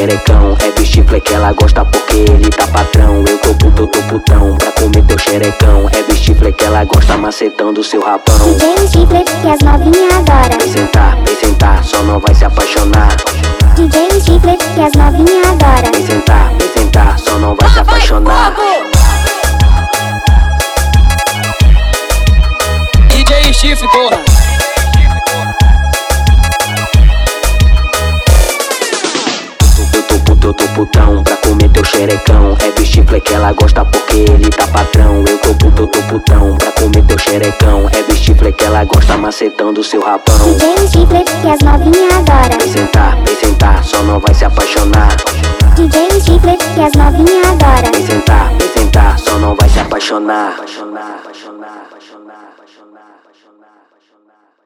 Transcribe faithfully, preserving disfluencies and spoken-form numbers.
xerecão. É do chifre que ela gosta porque ele tá patrão. Eu tô puto, eu tô putão pra comer teu xerecão. É do chifre que ela gosta macetando seu rapão. D J Chifre que as novinhas adoram. Vem sentar, vem sentar, só não vai se apaixonar. D J Chifre que as novinhas adoram. Vem sentar, vem sentar, só não vai se apaixonar. D J Chifre, porra. Eu tô puto, eu tô putão pra comer teu xerecão. É do chifre que ela gosta porque ele tá patrão. Eu tô puto, eu tô putão pra comer teu xerecão. É do chifre que ela gosta macetando seu rapão. D J Chifre que as novinhas adoram. Vem sentar, vem sentar, só não vai se apaixonar. D J Chifre que as novinhas adoram. Vem sentar, vem sentar, só não vai se apaixonar. Apaixonar, apaixonar, apaixonar, apaixonar, apaixonar, apaixonar.